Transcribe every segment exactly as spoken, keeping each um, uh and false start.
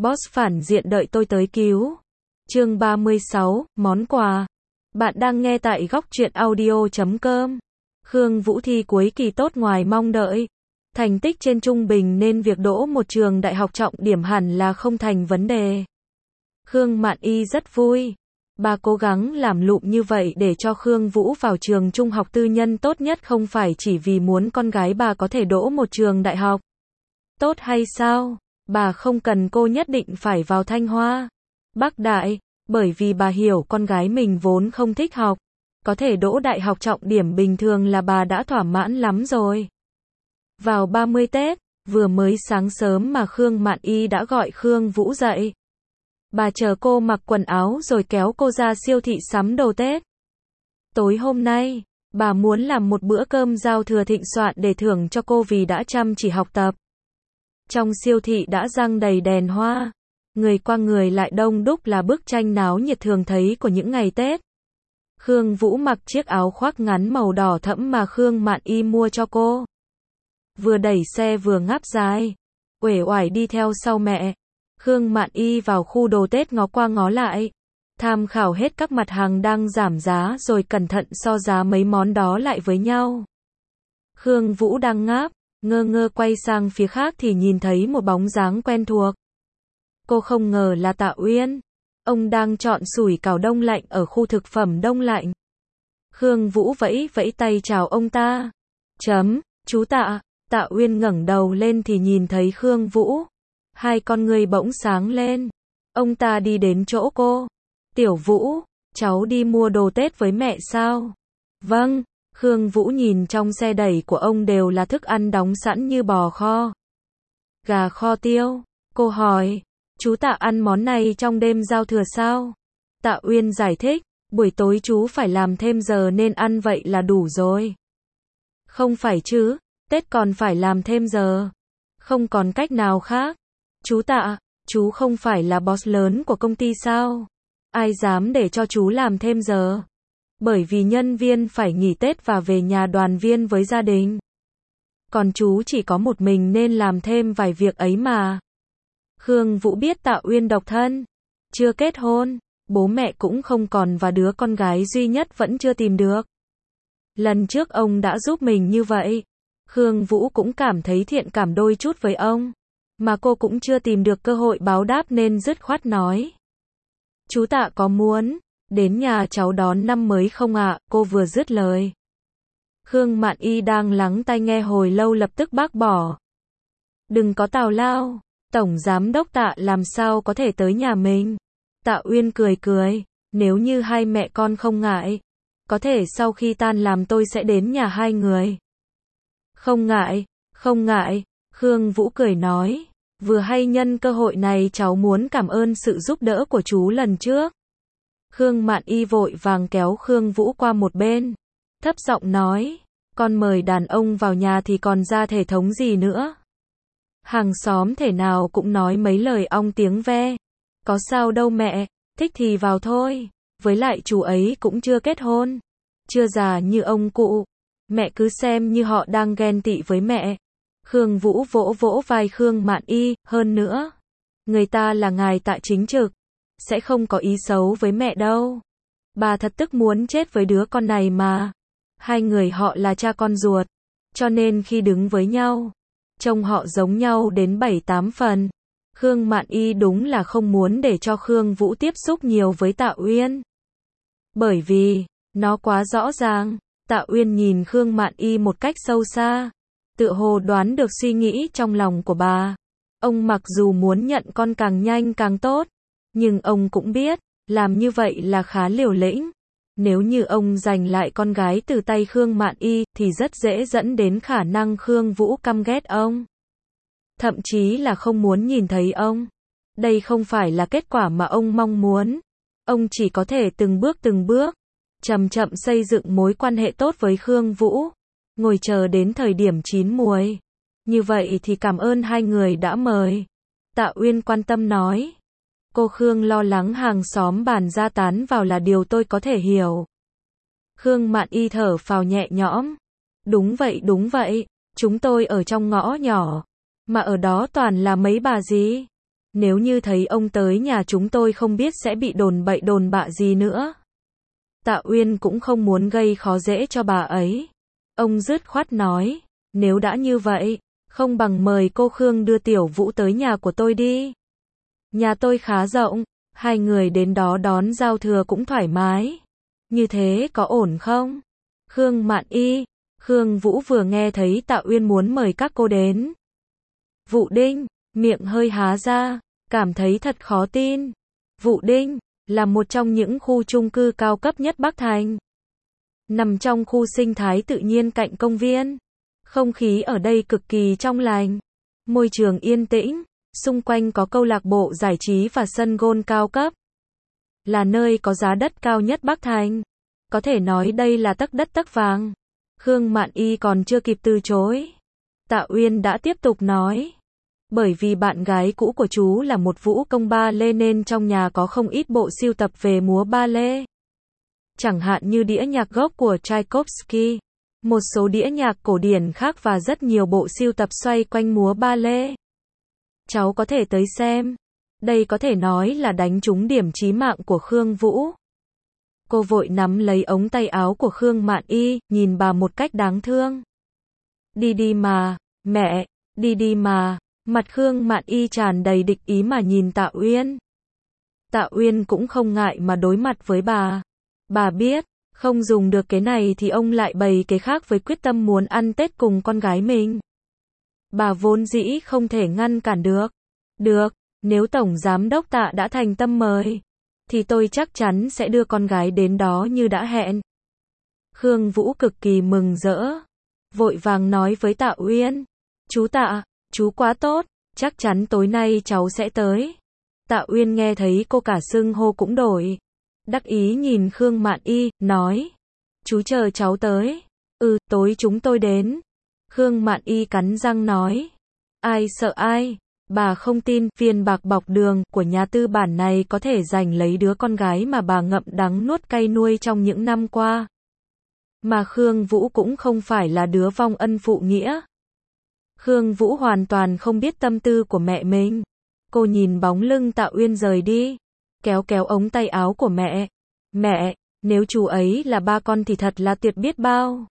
Boss phản diện đợi tôi tới cứu. Chương ba mươi sáu, món quà. Bạn đang nghe tại góc truyện audio chấm com. Khương Vũ thi cuối kỳ tốt ngoài mong đợi. Thành tích trên trung bình nên việc đỗ một trường đại học trọng điểm hẳn là không thành vấn đề. Khương Mạn Y rất vui. Bà cố gắng làm lụng như vậy để cho Khương Vũ vào trường trung học tư nhân tốt nhất không phải chỉ vì muốn con gái bà có thể đỗ một trường đại học tốt hay sao? Bà không cần cô nhất định phải vào Thanh Hoa, Bắc Đại, bởi vì bà hiểu con gái mình vốn không thích học. Có thể đỗ đại học trọng điểm bình thường là bà đã thỏa mãn lắm rồi. Vào ba mươi Tết, vừa mới sáng sớm mà Khương Mạn Y đã gọi Khương Vũ dậy. Bà chờ cô mặc quần áo rồi kéo cô ra siêu thị sắm đồ Tết. Tối hôm nay, bà muốn làm một bữa cơm giao thừa thịnh soạn để thưởng cho cô vì đã chăm chỉ học tập. Trong siêu thị đã răng đầy đèn hoa, người qua người lại đông đúc là bức tranh náo nhiệt thường thấy của những ngày Tết. Khương Vũ mặc chiếc áo khoác ngắn màu đỏ thẫm mà Khương Mạn Y mua cho cô. Vừa đẩy xe vừa ngáp dài, uể oải đi theo sau mẹ. Khương Mạn Y vào khu đồ Tết ngó qua ngó lại, tham khảo hết các mặt hàng đang giảm giá rồi cẩn thận so giá mấy món đó lại với nhau. Khương Vũ đang ngáp, ngơ ngơ quay sang phía khác thì nhìn thấy một bóng dáng quen thuộc. Cô không ngờ là Tạ Uyên. Ông đang chọn sủi cảo đông lạnh ở khu thực phẩm đông lạnh. Khương Vũ vẫy vẫy tay chào ông ta. Chấm, chú Tạ. Tạ Uyên ngẩng đầu lên thì nhìn thấy Khương Vũ. Hai con người bỗng sáng lên. Ông ta đi đến chỗ cô. Tiểu Vũ, cháu đi mua đồ Tết với mẹ sao? Vâng. Khương Vũ nhìn trong xe đẩy của ông đều là thức ăn đóng sẵn như bò kho, gà kho tiêu. Cô hỏi, chú Tạ ăn món này trong đêm giao thừa sao? Tạ Uyên giải thích, buổi tối chú phải làm thêm giờ nên ăn vậy là đủ rồi. Không phải chứ, Tết còn phải làm thêm giờ. Không còn cách nào khác. Chú Tạ, chú không phải là boss lớn của công ty sao? Ai dám để cho chú làm thêm giờ? Bởi vì nhân viên phải nghỉ Tết và về nhà đoàn viên với gia đình. Còn chú chỉ có một mình nên làm thêm vài việc ấy mà. Khương Vũ biết Tạ Uyên độc thân, chưa kết hôn, bố mẹ cũng không còn và đứa con gái duy nhất vẫn chưa tìm được. Lần trước ông đã giúp mình như vậy, Khương Vũ cũng cảm thấy thiện cảm đôi chút với ông, mà cô cũng chưa tìm được cơ hội báo đáp nên dứt khoát nói. Chú Tạ có muốn đến nhà cháu đón năm mới không ạ? Cô vừa dứt lời, Khương Mạn Y đang lắng tai nghe hồi lâu lập tức bác bỏ. Đừng có tào lao, Tổng Giám đốc Tạ làm sao có thể tới nhà mình? Tạ Uyên cười cười, nếu như hai mẹ con không ngại, có thể sau khi tan làm tôi sẽ đến nhà hai người. Không ngại, không ngại, Khương Vũ cười nói, vừa hay nhân cơ hội này cháu muốn cảm ơn sự giúp đỡ của chú lần trước. Khương Mạn Y vội vàng kéo Khương Vũ qua một bên, thấp giọng nói, con mời đàn ông vào nhà thì còn ra thể thống gì nữa. Hàng xóm thể nào cũng nói mấy lời ong tiếng ve. Có sao đâu mẹ, thích thì vào thôi. Với lại chú ấy cũng chưa kết hôn, chưa già như ông cụ. Mẹ cứ xem như họ đang ghen tị với mẹ. Khương Vũ vỗ vỗ vai Khương Mạn Y, hơn nữa, người ta là ngài Tạ chính trực, sẽ không có ý xấu với mẹ đâu. Bà thật tức muốn chết với đứa con này mà. Hai người họ là cha con ruột, cho nên khi đứng với nhau, trông họ giống nhau đến bảy tám phần. Khương Mạn Y đúng là không muốn để cho Khương Vũ tiếp xúc nhiều với Tạ Uyên. Bởi vì, nó quá rõ ràng. Tạ Uyên nhìn Khương Mạn Y một cách sâu xa, tựa hồ đoán được suy nghĩ trong lòng của bà. Ông mặc dù muốn nhận con càng nhanh càng tốt, nhưng ông cũng biết, làm như vậy là khá liều lĩnh. Nếu như ông giành lại con gái từ tay Khương Mạn Y, thì rất dễ dẫn đến khả năng Khương Vũ căm ghét ông. Thậm chí là không muốn nhìn thấy ông. Đây không phải là kết quả mà ông mong muốn. Ông chỉ có thể từng bước từng bước, chậm chậm xây dựng mối quan hệ tốt với Khương Vũ, ngồi chờ đến thời điểm chín muồi. Như vậy thì cảm ơn hai người đã mời. Tạ Uyên quan tâm nói. Cô Khương lo lắng hàng xóm bàn ra tán vào là điều tôi có thể hiểu. Khương Mạn Y thở phào nhẹ nhõm. Đúng vậy đúng vậy, chúng tôi ở trong ngõ nhỏ, mà ở đó toàn là mấy bà gì. Nếu như thấy ông tới nhà chúng tôi không biết sẽ bị đồn bậy đồn bạ gì nữa. Tạ Uyên cũng không muốn gây khó dễ cho bà ấy. Ông dứt khoát nói, nếu đã như vậy, không bằng mời cô Khương đưa Tiểu Vũ tới nhà của tôi đi. Nhà tôi khá rộng, hai người đến đó đón giao thừa cũng thoải mái. Như thế có ổn không? Khương Mạn Y, Khương Vũ vừa nghe thấy Tạ Uyên muốn mời các cô đến. Vũ Đinh, miệng hơi há ra, cảm thấy thật khó tin. Vũ Đinh là một trong những khu chung cư cao cấp nhất Bắc Thành. Nằm trong khu sinh thái tự nhiên cạnh công viên. Không khí ở đây cực kỳ trong lành. Môi trường yên tĩnh, xung quanh có câu lạc bộ giải trí và sân golf cao cấp. Là nơi có giá đất cao nhất Bắc Thành. Có thể nói đây là tấc đất tấc vàng. Khương Mạn Y còn chưa kịp từ chối. Tạ Uyên đã tiếp tục nói. Bởi vì bạn gái cũ của chú là một vũ công ba lê nên trong nhà có không ít bộ sưu tập về múa ba lê. Chẳng hạn như đĩa nhạc gốc của Tchaikovsky, một số đĩa nhạc cổ điển khác và rất nhiều bộ sưu tập xoay quanh múa ba lê. Cháu có thể tới xem. Đây có thể nói là đánh trúng điểm chí mạng của Khương Vũ. Cô vội nắm lấy ống tay áo của Khương Mạn Y, nhìn bà một cách đáng thương. Đi đi mà, mẹ, đi đi mà. Mặt Khương Mạn Y tràn đầy địch ý mà nhìn Tạ Uyên. Tạ Uyên cũng không ngại mà đối mặt với bà. Bà biết, không dùng được cái này thì ông lại bày cái khác với quyết tâm muốn ăn Tết cùng con gái mình. Bà vốn dĩ không thể ngăn cản được. Được, nếu Tổng Giám đốc Tạ đã thành tâm mời, thì tôi chắc chắn sẽ đưa con gái đến đó như đã hẹn. Khương Vũ cực kỳ mừng rỡ. Vội vàng nói với Tạ Uyên. Chú Tạ, chú quá tốt, chắc chắn tối nay cháu sẽ tới. Tạ Uyên nghe thấy cô cả xưng hô cũng đổi. Đắc ý nhìn Khương Mạn Y, nói. Chú chờ cháu tới. Ừ, tối chúng tôi đến. Khương Mạn Y cắn răng nói. Ai sợ ai, bà không tin viên bạc bọc đường của nhà tư bản này có thể giành lấy đứa con gái mà bà ngậm đắng nuốt cay nuôi trong những năm qua. Mà Khương Vũ cũng không phải là đứa vong ân phụ nghĩa. Khương Vũ hoàn toàn không biết tâm tư của mẹ mình. Cô nhìn bóng lưng Tạ Uyên rời đi, kéo kéo ống tay áo của mẹ. Mẹ, nếu chú ấy là ba con thì thật là tuyệt biết bao.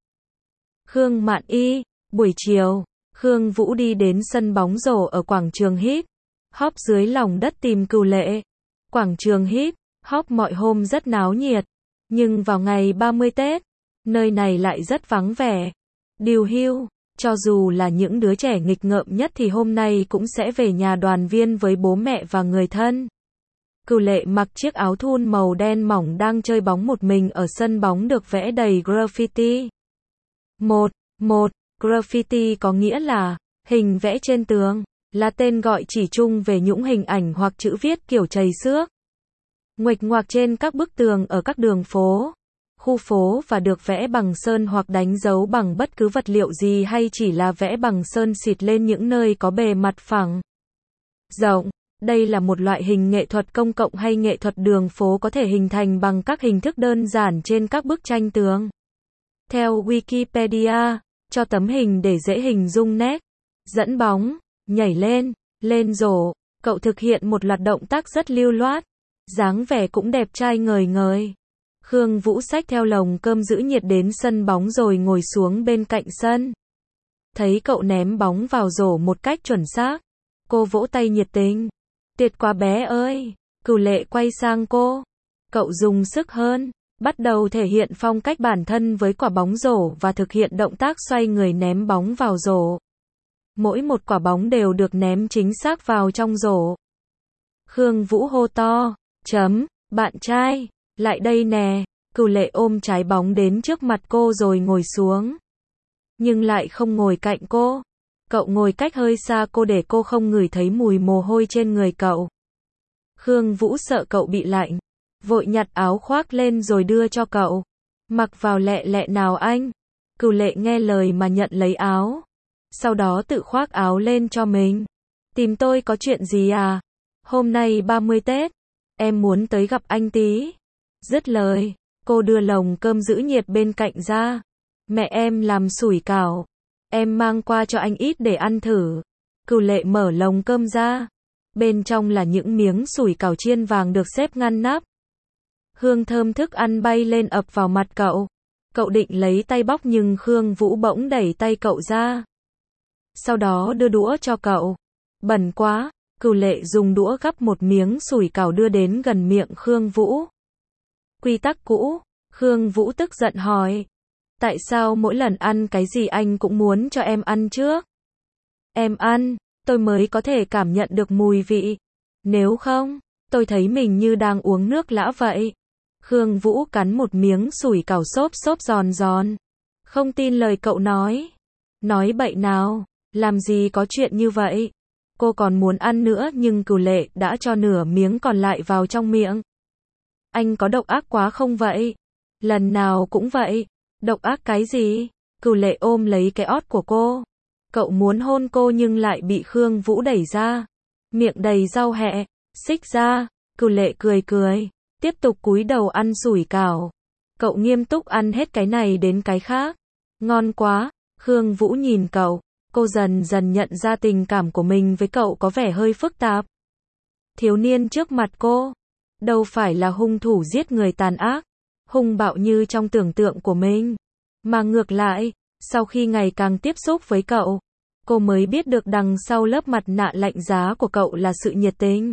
Khương Mạn Y, buổi chiều, Khương Vũ đi đến sân bóng rổ ở quảng trường hip hop dưới lòng đất tìm Cửu Lệ. Quảng trường hip hop mọi hôm rất náo nhiệt, nhưng vào ngày ba mươi Tết, nơi này lại rất vắng vẻ. Điều hưu, cho dù là những đứa trẻ nghịch ngợm nhất thì hôm nay cũng sẽ về nhà đoàn viên với bố mẹ và người thân. Cửu Lệ mặc chiếc áo thun màu đen mỏng đang chơi bóng một mình ở sân bóng được vẽ đầy graffiti. Một, một, graffiti có nghĩa là hình vẽ trên tường, là tên gọi chỉ chung về những hình ảnh hoặc chữ viết kiểu chày xước, nguệch ngoạc trên các bức tường ở các đường phố, khu phố và được vẽ bằng sơn hoặc đánh dấu bằng bất cứ vật liệu gì hay chỉ là vẽ bằng sơn xịt lên những nơi có bề mặt phẳng, rộng. Đây là một loại hình nghệ thuật công cộng hay nghệ thuật đường phố có thể hình thành bằng các hình thức đơn giản trên các bức tranh tường. Theo Wikipedia, cho tấm hình để dễ hình dung nét, dẫn bóng, nhảy lên, lên rổ, cậu thực hiện một loạt động tác rất lưu loát, dáng vẻ cũng đẹp trai ngời ngời. Khương Vũ xách theo lồng cơm giữ nhiệt đến sân bóng rồi ngồi xuống bên cạnh sân. Thấy cậu ném bóng vào rổ một cách chuẩn xác, cô vỗ tay nhiệt tình. Tuyệt quá bé ơi. Cửu Lệ quay sang cô. Cậu dùng sức hơn, bắt đầu thể hiện phong cách bản thân với quả bóng rổ và thực hiện động tác xoay người ném bóng vào rổ. Mỗi một quả bóng đều được ném chính xác vào trong rổ. Khương Vũ hô to, chấm, bạn trai, lại đây nè. Cửu Lệ ôm trái bóng đến trước mặt cô rồi ngồi xuống. Nhưng lại không ngồi cạnh cô. Cậu ngồi cách hơi xa cô để cô không ngửi thấy mùi mồ hôi trên người cậu. Khương Vũ sợ cậu bị lạnh, vội nhặt áo khoác lên rồi đưa cho cậu. Mặc vào lẹ lẹ nào anh. Cửu Lệ nghe lời mà nhận lấy áo. Sau đó tự khoác áo lên cho mình. Tìm tôi có chuyện gì à? Hôm nay ba mươi Tết, em muốn tới gặp anh tí. Dứt lời, cô đưa lồng cơm giữ nhiệt bên cạnh ra. Mẹ em làm sủi cảo. Em mang qua cho anh ít để ăn thử. Cửu Lệ mở lồng cơm ra. Bên trong là những miếng sủi cảo chiên vàng được xếp ngăn nắp. Hương thơm thức ăn bay lên ập vào mặt cậu. Cậu định lấy tay bóc nhưng Khương Vũ bỗng đẩy tay cậu ra. Sau đó đưa đũa cho cậu. Bẩn quá, Cửu Lệ dùng đũa gắp một miếng sủi cảo đưa đến gần miệng Khương Vũ. Quy tắc cũ, Khương Vũ tức giận hỏi. Tại sao mỗi lần ăn cái gì anh cũng muốn cho em ăn trước? Em ăn, tôi mới có thể cảm nhận được mùi vị. Nếu không, tôi thấy mình như đang uống nước lã vậy. Khương Vũ cắn một miếng sủi cảo xốp xốp giòn giòn. Không tin lời cậu nói. Nói bậy nào, làm gì có chuyện như vậy. Cô còn muốn ăn nữa nhưng Cửu Lệ đã cho nửa miếng còn lại vào trong miệng. Anh có độc ác quá không vậy? Lần nào cũng vậy. Độc ác cái gì? Cửu Lệ ôm lấy cái ót của cô. Cậu muốn hôn cô nhưng lại bị Khương Vũ đẩy ra. Miệng đầy rau hẹ, xích ra. Cửu Lệ cười cười, tiếp tục cúi đầu ăn sủi cảo. Cậu nghiêm túc ăn hết cái này đến cái khác. Ngon quá. Khương Vũ nhìn cậu. Cô dần dần nhận ra tình cảm của mình với cậu có vẻ hơi phức tạp. Thiếu niên trước mặt cô đâu phải là hung thủ giết người tàn ác, hung bạo như trong tưởng tượng của mình. Mà ngược lại, sau khi ngày càng tiếp xúc với cậu, cô mới biết được đằng sau lớp mặt nạ lạnh giá của cậu là sự nhiệt tình,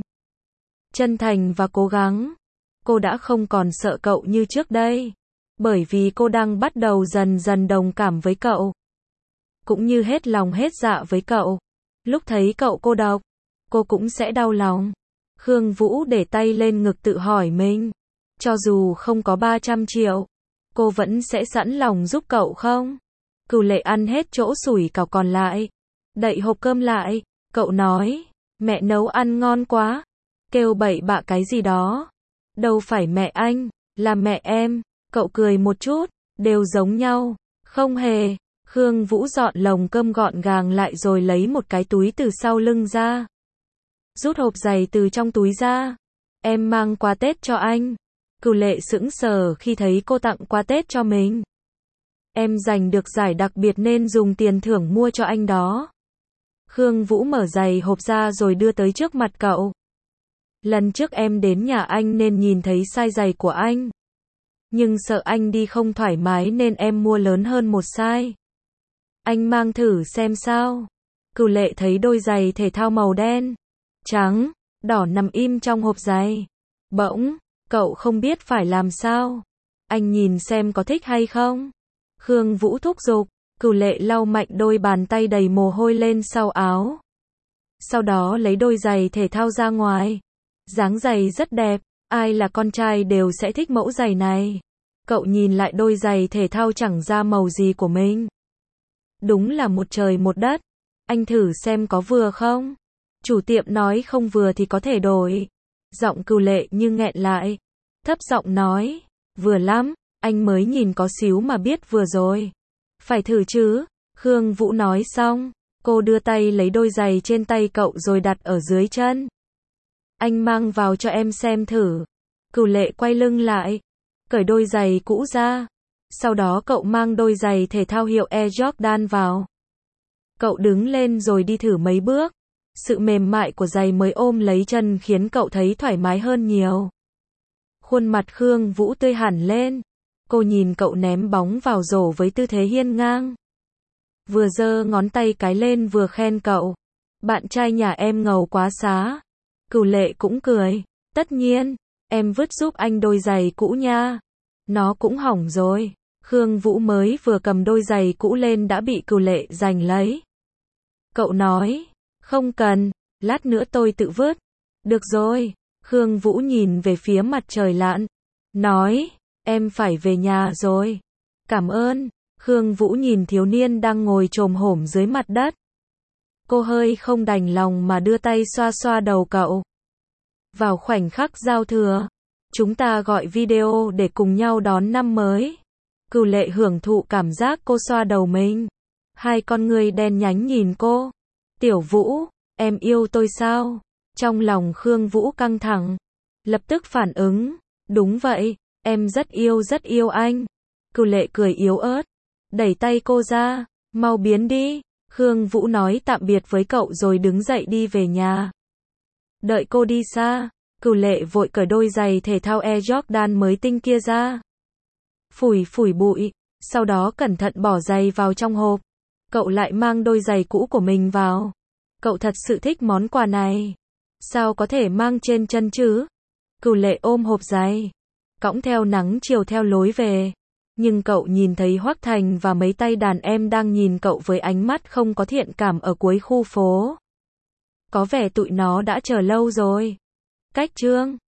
chân thành và cố gắng. Cô đã không còn sợ cậu như trước đây, bởi vì cô đang bắt đầu dần dần đồng cảm với cậu. Cũng như hết lòng hết dạ với cậu. Lúc thấy cậu cô độc, cô cũng sẽ đau lòng. Khương Vũ để tay lên ngực tự hỏi mình. Cho dù không có ba trăm triệu, cô vẫn sẽ sẵn lòng giúp cậu không? Cửu Lệ ăn hết chỗ sủi cảo còn lại. Đậy hộp cơm lại. Cậu nói, mẹ nấu ăn ngon quá. Kêu bậy bạ cái gì đó. Đâu phải mẹ anh, là mẹ em. Cậu cười một chút, đều giống nhau. Không hề. Khương Vũ dọn lồng cơm gọn gàng lại rồi lấy một cái túi từ sau lưng ra. Rút hộp giày từ trong túi ra. Em mang quà Tết cho anh. Cửu Lệ sững sờ khi thấy cô tặng quà Tết cho mình. Em giành được giải đặc biệt nên dùng tiền thưởng mua cho anh đó. Khương Vũ mở giày hộp ra rồi đưa tới trước mặt cậu. Lần trước em đến nhà anh nên nhìn thấy size giày của anh. Nhưng sợ anh đi không thoải mái nên em mua lớn hơn một size. Anh mang thử xem sao. Cửu Lệ thấy đôi giày thể thao màu đen, trắng, đỏ nằm im trong hộp giày. Bỗng, cậu không biết phải làm sao. Anh nhìn xem có thích hay không. Khương Vũ thúc giục. Cửu Lệ lau mạnh đôi bàn tay đầy mồ hôi lên sau áo. Sau đó lấy đôi giày thể thao ra ngoài. Dáng giày rất đẹp, ai là con trai đều sẽ thích mẫu giày này. Cậu nhìn lại đôi giày thể thao chẳng ra màu gì của mình. Đúng là một trời một đất. Anh thử xem có vừa không? Chủ tiệm nói không vừa thì có thể đổi. Giọng Cửu Lệ như nghẹn lại. Thấp giọng nói, vừa lắm, anh mới nhìn có xíu mà biết vừa rồi. Phải thử chứ? Khương Vũ nói xong, cô đưa tay lấy đôi giày trên tay cậu rồi đặt ở dưới chân. Anh mang vào cho em xem thử. Cửu Lệ quay lưng lại, cởi đôi giày cũ ra. Sau đó cậu mang đôi giày thể thao hiệu Air Jordan vào. Cậu đứng lên rồi đi thử mấy bước. Sự mềm mại của giày mới ôm lấy chân khiến cậu thấy thoải mái hơn nhiều. Khuôn mặt Khương Vũ tươi hẳn lên. Cô nhìn cậu ném bóng vào rổ với tư thế hiên ngang. Vừa giơ ngón tay cái lên vừa khen cậu. Bạn trai nhà em ngầu quá xá. Cửu Lệ cũng cười. Tất nhiên, em vứt giúp anh đôi giày cũ nha. Nó cũng hỏng rồi. Khương Vũ mới vừa cầm đôi giày cũ lên đã bị Cửu Lệ giành lấy. Cậu nói, không cần, lát nữa tôi tự vứt. Được rồi. Khương Vũ nhìn về phía mặt trời lặn. Nói, em phải về nhà rồi. Cảm ơn. Khương Vũ nhìn thiếu niên đang ngồi chồm hổm dưới mặt đất. Cô hơi không đành lòng mà đưa tay xoa xoa đầu cậu. Vào khoảnh khắc giao thừa, chúng ta gọi video để cùng nhau đón năm mới. Cửu Lệ hưởng thụ cảm giác cô xoa đầu mình. Hai con người đen nhánh nhìn cô. Tiểu Vũ, em yêu tôi sao? Trong lòng Khương Vũ căng thẳng. Lập tức phản ứng. Đúng vậy, em rất yêu rất yêu anh. Cửu Lệ cười yếu ớt. Đẩy tay cô ra. Mau biến đi. Khương Vũ nói tạm biệt với cậu rồi đứng dậy đi về nhà. Đợi cô đi xa, Cửu Lệ vội cởi đôi giày thể thao Air Jordan mới tinh kia ra. Phủi phủi bụi, sau đó cẩn thận bỏ giày vào trong hộp. Cậu lại mang đôi giày cũ của mình vào. Cậu thật sự thích món quà này. Sao có thể mang trên chân chứ? Cửu Lệ ôm hộp giày, cõng theo nắng chiều theo lối về. Nhưng cậu nhìn thấy Hoắc Thành và mấy tay đàn em đang nhìn cậu với ánh mắt không có thiện cảm ở cuối khu phố. Có vẻ tụi nó đã chờ lâu rồi. Cách chương